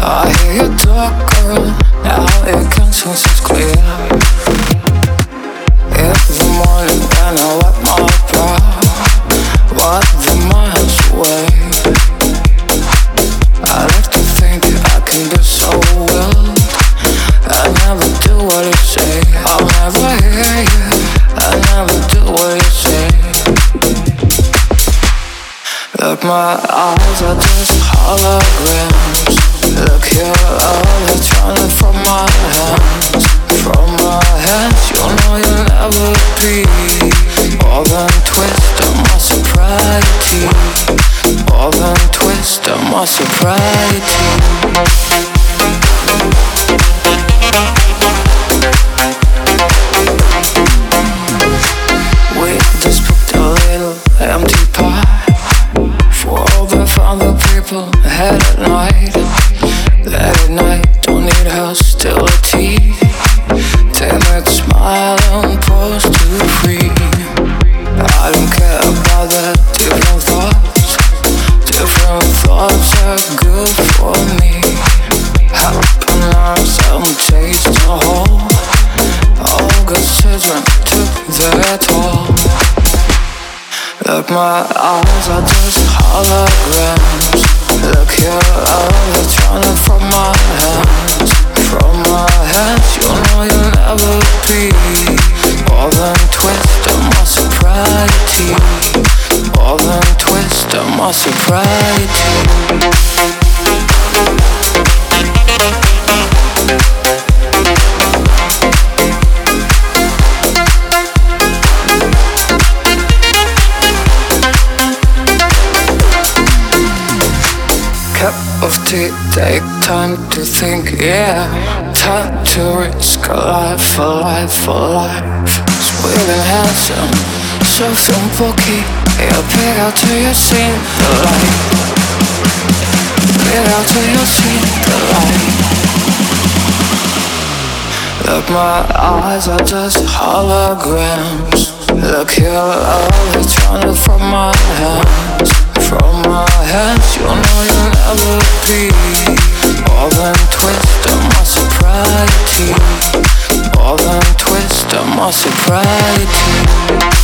I hear you talk, girl. Now your conscience is clear. In the morning when I wipe my brow, wipe the miles away. I like to think I can be so wild. I never do what you say. I'll never hear you. I never do what you say. Look, my eyes are just holograms. Look, you're electronic from my hands. From my hands, you know you'll never be more than twist of my sobriety. More than twist of my sobriety. We just booked a little empty pie for all the other people ahead at night. Late at night, don't need hostility. Timid smile and pose to free. I don't care about that. Different thoughts are good for me. Happiness and taste to hold. All good children took their toll. Look, my eyes are just holograms. Look, you're electronic from my hands. From my hands, you know you'll never be more than twist of my sobriety. More than twist of my sobriety. Cup of tea, take time to think, yeah. Time to risk a life, for life, for life. Sweet and handsome, soft and booky. Yeah, pick out till you see the light. Pick out till you see the light. Look, my eyes are just holograms. Look, you're electronic from my hands. From my hands, you know you'll never be more than twist of my sobriety. More than twist of my sobriety.